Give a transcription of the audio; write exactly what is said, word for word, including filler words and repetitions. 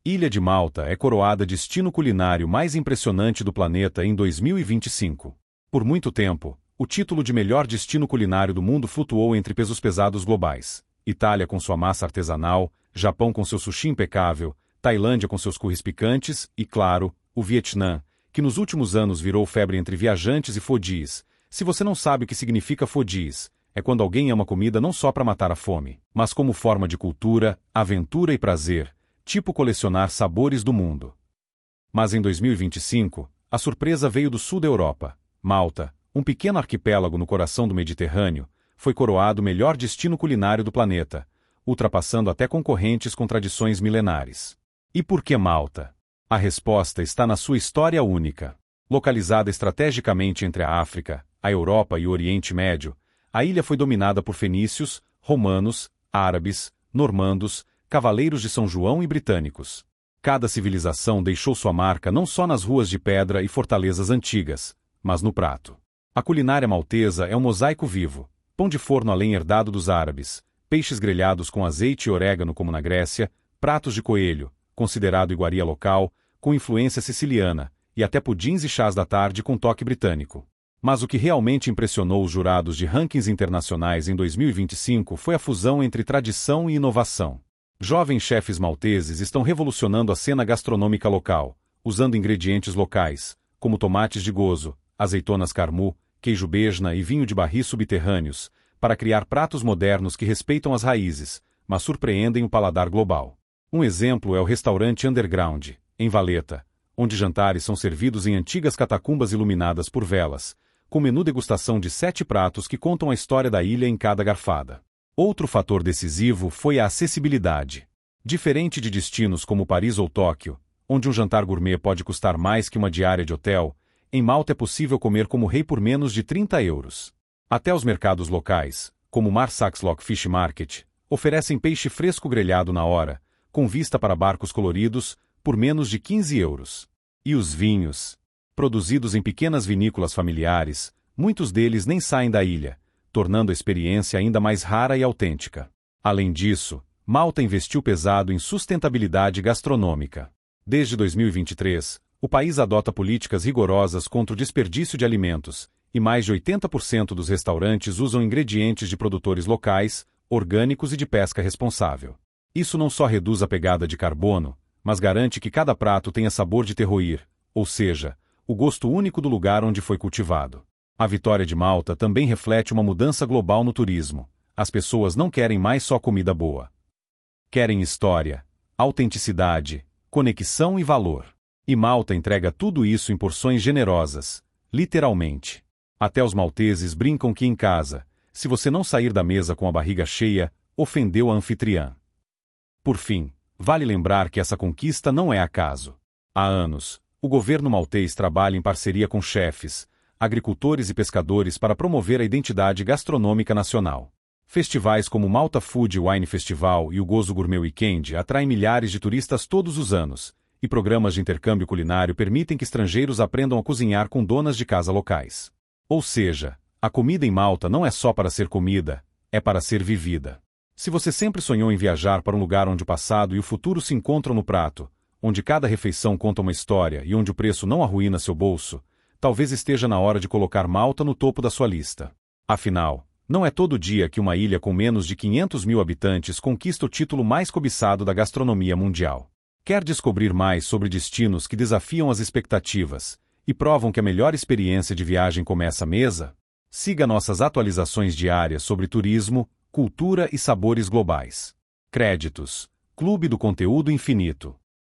Ilha de Malta é coroada destino culinário mais impressionante do planeta em dois mil e vinte e cinco. Por muito tempo, o título de melhor destino culinário do mundo flutuou entre pesos pesados globais. Itália com sua massa artesanal, Japão com seu sushi impecável, Tailândia com seus curris picantes e, claro, o Vietnã, que nos últimos anos virou febre entre viajantes e foodies. Se você não sabe o que significa foodies, é quando alguém ama comida não só para matar a fome, mas como forma de cultura, aventura e prazer, tipo colecionar sabores do mundo. Mas em dois mil e vinte e cinco, a surpresa veio do sul da Europa. Malta, um pequeno arquipélago no coração do Mediterrâneo, foi coroado o melhor destino culinário do planeta, ultrapassando até concorrentes com tradições milenares. E por que Malta? A resposta está na sua história única. Localizada estrategicamente entre a África, a Europa e o Oriente Médio, a ilha foi dominada por fenícios, romanos, árabes, normandos, cavaleiros de São João e britânicos. Cada civilização deixou sua marca não só nas ruas de pedra e fortalezas antigas, mas no prato. A culinária maltesa é um mosaico vivo: pão de forno a lenha herdado dos árabes, peixes grelhados com azeite e orégano como na Grécia, pratos de coelho, considerado iguaria local, com influência siciliana, e até pudins e chás da tarde com toque britânico. Mas o que realmente impressionou os jurados de rankings internacionais em dois mil e vinte e cinco foi a fusão entre tradição e inovação. Jovens chefes malteses estão revolucionando a cena gastronômica local, usando ingredientes locais, como tomates de gozo, azeitonas carmu, queijo besna e vinho de barris subterrâneos, para criar pratos modernos que respeitam as raízes, mas surpreendem o paladar global. Um exemplo é o restaurante Underground, em Valletta, onde jantares são servidos em antigas catacumbas iluminadas por velas, com menu degustação de sete pratos que contam a história da ilha em cada garfada. Outro fator decisivo foi a acessibilidade. Diferente de destinos como Paris ou Tóquio, onde um jantar gourmet pode custar mais que uma diária de hotel, em Malta é possível comer como rei por menos de trinta euros. Até os mercados locais, como o Marsaxlokk Fish Market, oferecem peixe fresco grelhado na hora, com vista para barcos coloridos, por menos de quinze euros. E os vinhos? Produzidos em pequenas vinícolas familiares, muitos deles nem saem da ilha, tornando a experiência ainda mais rara e autêntica. Além disso, Malta investiu pesado em sustentabilidade gastronômica. Desde dois mil e vinte e três, o país adota políticas rigorosas contra o desperdício de alimentos, e mais de oitenta por cento dos restaurantes usam ingredientes de produtores locais, orgânicos e de pesca responsável. Isso não só reduz a pegada de carbono, mas garante que cada prato tenha sabor de terroir, ou seja, o gosto único do lugar onde foi cultivado. A vitória de Malta também reflete uma mudança global no turismo. As pessoas não querem mais só comida boa. Querem história, autenticidade, conexão e valor. E Malta entrega tudo isso em porções generosas, literalmente. Até os malteses brincam que em casa, se você não sair da mesa com a barriga cheia, ofendeu a anfitriã. Por fim, vale lembrar que essa conquista não é acaso. Há anos, o governo maltês trabalha em parceria com chefes, agricultores e pescadores para promover a identidade gastronômica nacional. Festivais como o Malta Food Wine Festival e o Gozo Gourmet Weekend atraem milhares de turistas todos os anos, e programas de intercâmbio culinário permitem que estrangeiros aprendam a cozinhar com donas de casa locais. Ou seja, a comida em Malta não é só para ser comida, é para ser vivida. Se você sempre sonhou em viajar para um lugar onde o passado e o futuro se encontram no prato, onde cada refeição conta uma história e onde o preço não arruína seu bolso, talvez esteja na hora de colocar Malta no topo da sua lista. Afinal, não é todo dia que uma ilha com menos de quinhentos mil habitantes conquista o título mais cobiçado da gastronomia mundial. Quer descobrir mais sobre destinos que desafiam as expectativas e provam que a melhor experiência de viagem começa à mesa? Siga nossas atualizações diárias sobre turismo, cultura e sabores globais. Créditos: Clube do Conteúdo Infinito.